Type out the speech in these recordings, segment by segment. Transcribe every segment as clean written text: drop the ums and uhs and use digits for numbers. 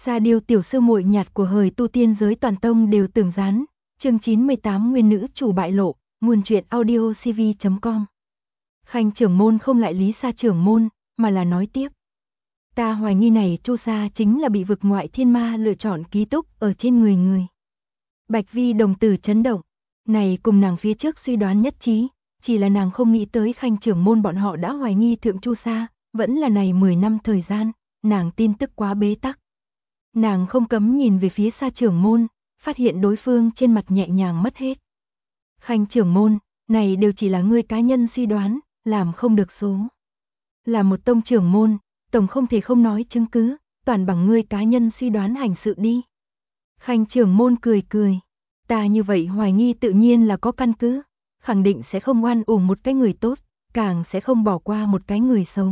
Sa Điêu tiểu sư muội nhạt của hời tu tiên giới toàn tông đều tưởng gián. Chương 98 nguyên nữ chủ bại lộ, nguồn truyện audio cv.com. Khanh trưởng môn không lại lý Sa trưởng môn, mà là nói tiếp. Ta hoài nghi này Chu Sa chính là bị vực ngoại thiên ma lựa chọn ký túc ở trên người người. Bạch Vi đồng tử chấn động, này cùng nàng phía trước suy đoán nhất trí, chỉ là nàng không nghĩ tới Khanh trưởng môn bọn họ đã hoài nghi thượng Chu Sa, vẫn là này 10 năm thời gian, nàng tin tức quá bế tắc. Nàng không cấm nhìn về phía Sa trưởng môn, phát hiện đối phương trên mặt nhẹ nhàng mất hết. Khanh trưởng môn, này đều chỉ là ngươi cá nhân suy đoán, làm không được số. Là một tông trưởng môn, tổng không thể không nói chứng cứ, toàn bằng ngươi cá nhân suy đoán hành sự đi. Khanh trưởng môn cười cười, ta như vậy hoài nghi tự nhiên là có căn cứ, khẳng định sẽ không oan uổng một cái người tốt, càng sẽ không bỏ qua một cái người xấu.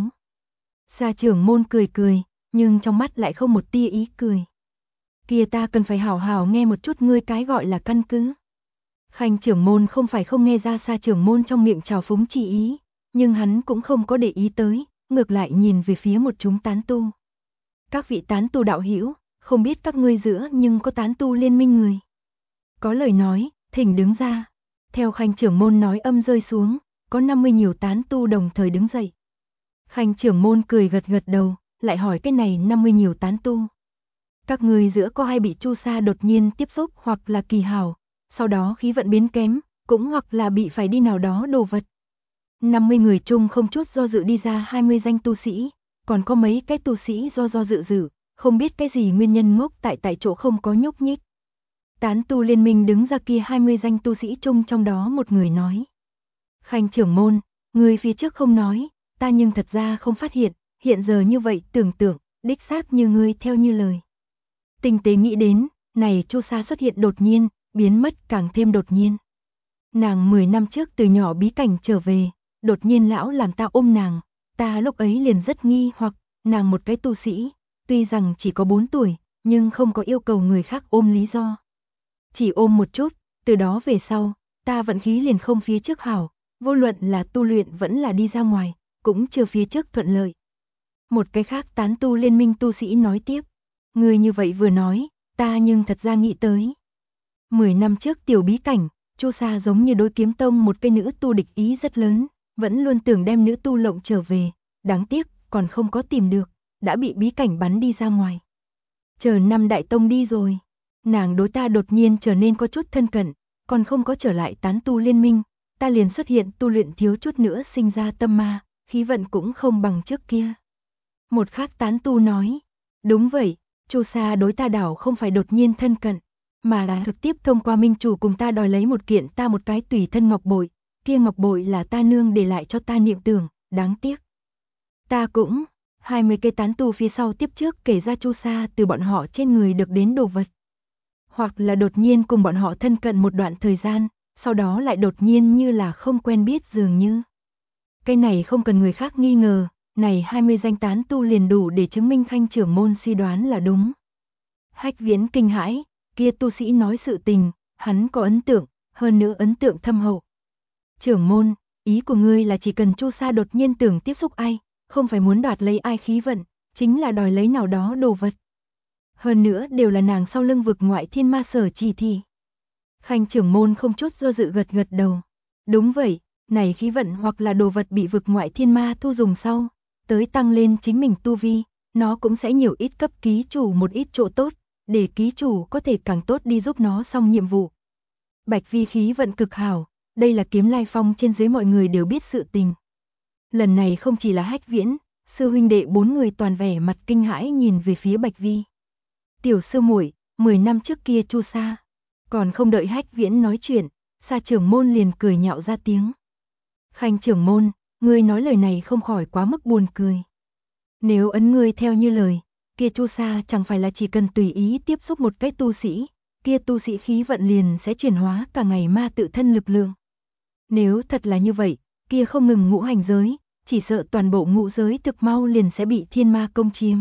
Sa trưởng môn cười cười, nhưng trong mắt lại không một tia ý cười. Kia ta cần phải hảo hảo nghe một chút ngươi cái gọi là căn cứ. Khanh trưởng môn không phải không nghe ra Sa trưởng môn trong miệng trào phúng chỉ ý, nhưng hắn cũng không có để ý tới, ngược lại nhìn về phía một chúng tán tu. Các vị tán tu đạo hữu, không biết các ngươi giữa nhưng có tán tu liên minh người. Có lời nói, thỉnh đứng ra. Theo Khanh trưởng môn nói âm rơi xuống, có 50 nhiều tán tu đồng thời đứng dậy. Khanh trưởng môn cười gật gật đầu, lại hỏi cái này 50 nhiều tán tu. Các ngươi giữa có ai bị Chu Sa đột nhiên tiếp xúc hoặc là kỳ hảo, sau đó khí vận biến kém, cũng hoặc là bị phải đi nào đó đồ vật. 50 người chung không chút do dự đi ra 20 danh tu sĩ, còn có mấy cái tu sĩ do dự, không biết cái gì nguyên nhân ngốc tại chỗ không có nhúc nhích. Tán tu liên minh đứng ra kia 20 danh tu sĩ chung trong đó một người nói. Khanh trưởng môn, người phía trước không nói, ta nhưng thật ra không phát hiện, hiện giờ như vậy tưởng tượng, đích xác như ngươi theo như lời. Tinh tế nghĩ đến, này Chu Sa xuất hiện đột nhiên, biến mất càng thêm đột nhiên. Nàng 10 năm trước từ nhỏ bí cảnh trở về, đột nhiên lão làm ta ôm nàng, ta lúc ấy liền rất nghi hoặc, nàng một cái tu sĩ, tuy rằng chỉ có 4 tuổi, nhưng không có yêu cầu người khác ôm lý do. Chỉ ôm một chút, từ đó về sau, ta vận khí liền không phía trước hảo, vô luận là tu luyện vẫn là đi ra ngoài, cũng chưa phía trước thuận lợi. Một cái khác tán tu liên minh tu sĩ nói tiếp, người như vậy vừa nói, ta nhưng thật ra nghĩ tới. 10 năm trước tiểu bí cảnh, Chu Sa giống như đối kiếm tông một cái nữ tu địch ý rất lớn, vẫn luôn tưởng đem nữ tu lộng trở về, đáng tiếc còn không có tìm được, đã bị bí cảnh bắn đi ra ngoài. Chờ năm đại tông đi rồi, nàng đối ta đột nhiên trở nên có chút thân cận, còn không có trở lại tán tu liên minh, ta liền xuất hiện tu luyện thiếu chút nữa sinh ra tâm ma, khí vận cũng không bằng trước kia. Một khác tán tu nói, đúng vậy, Chu Sa đối ta đảo không phải đột nhiên thân cận, mà là trực tiếp thông qua minh chủ cùng ta đòi lấy một kiện ta một cái tùy thân ngọc bội, kia ngọc bội là ta nương để lại cho ta niệm tưởng, đáng tiếc. Ta cũng, 20 cây tán tu phía sau tiếp trước kể ra Chu Sa từ bọn họ trên người được đến đồ vật. Hoặc là đột nhiên cùng bọn họ thân cận một đoạn thời gian, sau đó lại đột nhiên như là không quen biết dường như. Cái này không cần người khác nghi ngờ, này 20 danh tán tu liền đủ để chứng minh Khanh trưởng môn suy đoán là đúng. Hách Viễn kinh hãi, kia tu sĩ nói sự tình, hắn có ấn tượng, hơn nữa ấn tượng thâm hậu. Trưởng môn, ý của ngươi là chỉ cần Chu Sa đột nhiên tưởng tiếp xúc ai, không phải muốn đoạt lấy ai khí vận, chính là đòi lấy nào đó đồ vật. Hơn nữa đều là nàng sau lưng vực ngoại thiên ma sở chỉ thị. Khanh trưởng môn không chút do dự gật gật đầu. Đúng vậy, này khí vận hoặc là đồ vật bị vực ngoại thiên ma thu dùng sau, tới tăng lên chính mình tu vi, nó cũng sẽ nhiều ít cấp ký chủ một ít chỗ tốt, để ký chủ có thể càng tốt đi giúp nó xong nhiệm vụ. Bạch Vi khí vận cực hảo, đây là Kiếm Lai Phong trên dưới mọi người đều biết sự tình. Lần này không chỉ là Hách Viễn, sư huynh đệ 4 người toàn vẻ mặt kinh hãi nhìn về phía Bạch Vi. Tiểu sư muội, 10 năm trước kia Chu Sa, còn không đợi Hách Viễn nói chuyện, Sa trưởng môn liền cười nhạo ra tiếng. Khanh trưởng môn, ngươi nói lời này không khỏi quá mức buồn cười. Nếu ấn ngươi theo như lời, kia Chu Sa chẳng phải là chỉ cần tùy ý tiếp xúc một cái tu sĩ, kia tu sĩ khí vận liền sẽ chuyển hóa cả ngày ma tự thân lực lượng. Nếu thật là như vậy, kia không ngừng ngũ hành giới, chỉ sợ toàn bộ ngũ giới thực mau liền sẽ bị thiên ma công chiếm.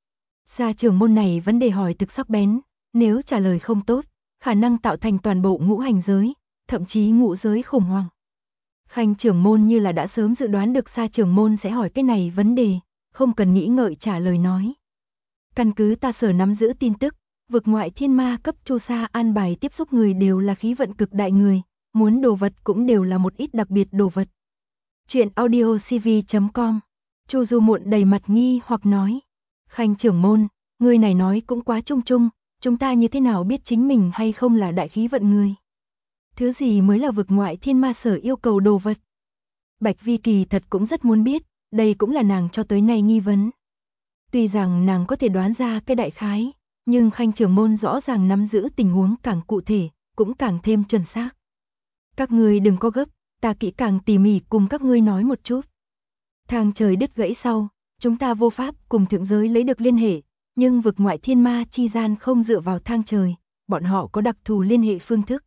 Sa trưởng môn này vấn đề hỏi thực sắc bén, nếu trả lời không tốt, khả năng tạo thành toàn bộ ngũ hành giới, thậm chí ngũ giới khủng hoảng. Khanh trưởng môn như là đã sớm dự đoán được Sa trưởng môn sẽ hỏi cái này vấn đề, không cần nghĩ ngợi trả lời nói. Căn cứ ta sở nắm giữ tin tức, vực ngoại thiên ma cấp Chu Sa an bài tiếp xúc người đều là khí vận cực đại người, muốn đồ vật cũng đều là một ít đặc biệt đồ vật. Chuyện audiocv.com. Chu Du Muộn đầy mặt nghi hoặc nói. Khanh trưởng môn, người này nói cũng quá chung chung, chúng ta như thế nào biết chính mình hay không là đại khí vận người? Thứ gì mới là vực ngoại thiên ma sở yêu cầu đồ vật? Bạch Vi kỳ thật cũng rất muốn biết, đây cũng là nàng cho tới nay nghi vấn. Tuy rằng nàng có thể đoán ra cái đại khái, nhưng Khanh trưởng môn rõ ràng nắm giữ tình huống càng cụ thể, cũng càng thêm chuẩn xác. Các ngươi đừng có gấp, ta kỹ càng tỉ mỉ cùng các ngươi nói một chút. Thang trời đứt gãy sau, chúng ta vô pháp cùng thượng giới lấy được liên hệ, nhưng vực ngoại thiên ma chi gian không dựa vào thang trời, bọn họ có đặc thù liên hệ phương thức.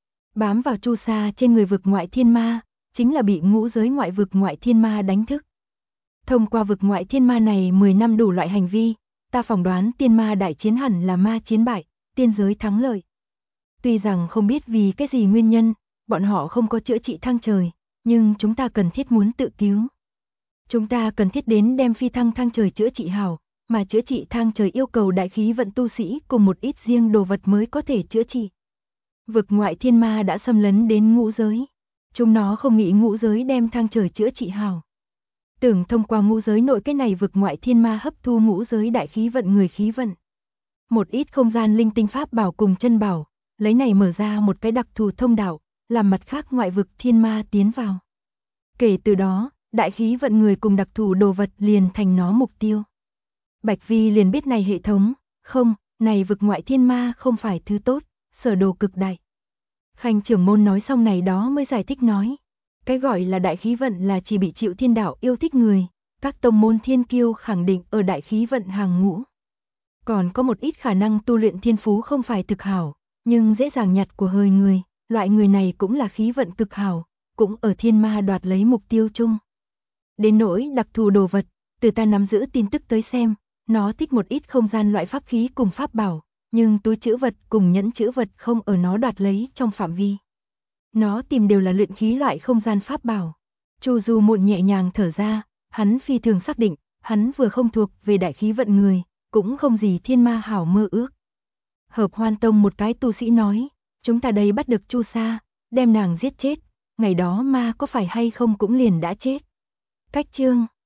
Bám vào Chu Sa trên người vực ngoại thiên ma, chính là bị ngũ giới ngoại vực ngoại thiên ma đánh thức. Thông qua vực ngoại thiên ma này 10 năm đủ loại hành vi, ta phỏng đoán tiên ma đại chiến hẳn là ma chiến bại, tiên giới thắng lợi. Tuy rằng không biết vì cái gì nguyên nhân, bọn họ không có chữa trị thang trời, nhưng chúng ta cần thiết muốn tự cứu. Chúng ta cần thiết đến đem phi thăng thang trời chữa trị hảo, mà chữa trị thang trời yêu cầu đại khí vận tu sĩ cùng một ít riêng đồ vật mới có thể chữa trị. Vực ngoại thiên ma đã xâm lấn đến ngũ giới. Chúng nó không nghĩ ngũ giới đem thang trời chữa trị hảo. Tưởng thông qua ngũ giới nội cái này vực ngoại thiên ma hấp thu ngũ giới đại khí vận người khí vận. Một ít không gian linh tinh pháp bảo cùng chân bảo, lấy này mở ra một cái đặc thù thông đạo, làm mặt khác ngoại vực thiên ma tiến vào. Kể từ đó, đại khí vận người cùng đặc thù đồ vật liền thành nó mục tiêu. Bạch Vi liền biết này hệ thống, không, này vực ngoại thiên ma không phải thứ tốt, sở đồ cực đại. Khanh trưởng môn nói xong này đó mới giải thích nói. Cái gọi là đại khí vận là chỉ bị chịu thiên đạo yêu thích người, các tông môn thiên kiêu khẳng định ở đại khí vận hàng ngũ. Còn có một ít khả năng tu luyện thiên phú không phải thực hảo, nhưng dễ dàng nhặt của hời người, loại người này cũng là khí vận cực hảo, cũng ở thiên ma đoạt lấy mục tiêu chung. Đến nỗi đặc thù đồ vật, từ ta nắm giữ tin tức tới xem, nó thích một ít không gian loại pháp khí cùng pháp bảo, nhưng túi trữ vật cùng nhẫn trữ vật không ở nó đoạt lấy trong phạm vi. Nó tìm đều là luyện khí loại không gian pháp bảo. Chu Du Muộn nhẹ nhàng thở ra, hắn phi thường xác định, hắn vừa không thuộc về đại khí vận người, cũng không gì thiên ma hảo mơ ước. Hợp Hoan Tông một cái tu sĩ nói, chúng ta đây bắt được Chu Sa, đem nàng giết chết, ngày đó ma có phải hay không cũng liền đã chết. Cách chương